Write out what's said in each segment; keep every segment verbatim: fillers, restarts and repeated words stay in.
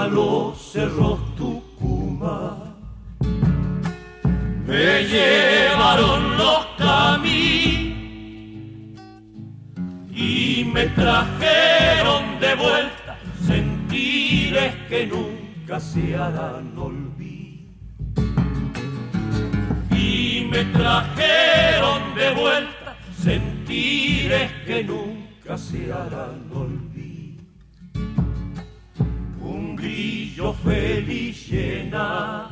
los cerros Tucumán. Me llevaron los caminos y me trajeron de vuelta sentires que nunca se harán olvidar. Y me trajeron de vuelta sentires que nunca se harán olvidar. Un grillo feliz llena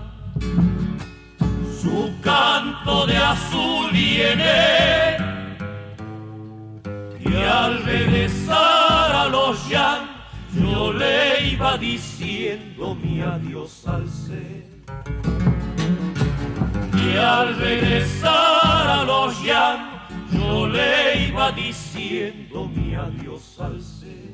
su canto de azul y enero, y al regresar a los llanos yo le iba diciendo mi adiós al ser. Y al regresar a los llanos yo le iba diciendo mi adiós al ser.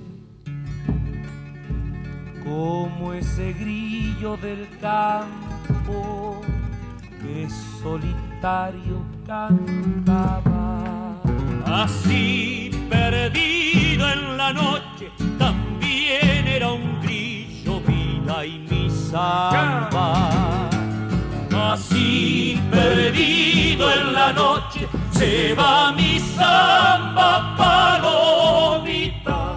Como ese grillo del campo que solitario cantaba, así perdido en la noche también era un grillo vida y mi samba. Así perdido en la noche se va mi samba palomita.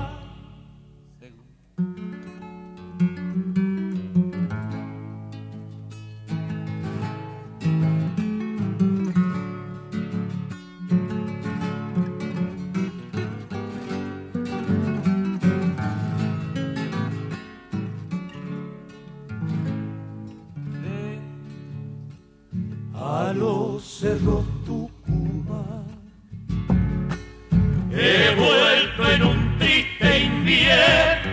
A los cerros Tucumán he vuelto en un triste invierno,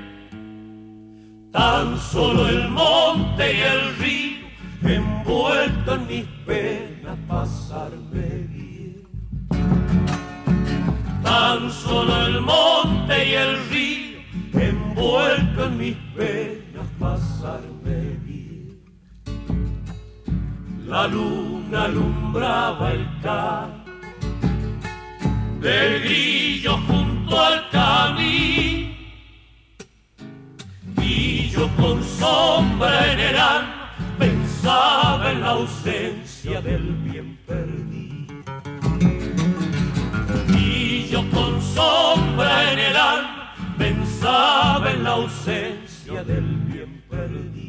tan solo el monte y el río envuelto en mis penas pasarme bien. Tan solo el monte y el río envuelto en mis penas pasarme bien. La luna alumbraba el campo del grillo junto al camino, y yo con sombra en el alma pensaba en la ausencia del bien perdido. Y yo con sombra en el alma pensaba en la ausencia del bien perdido.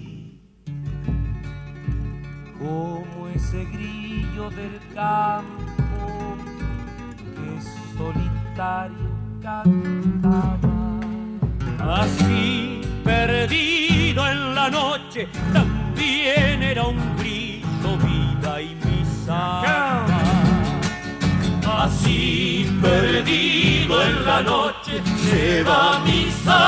como ese grillo del campo que solitario cantaba. Así, perdido en la noche, también era un grillo vida y mi samba. Así, perdido en la noche, se va mi samba.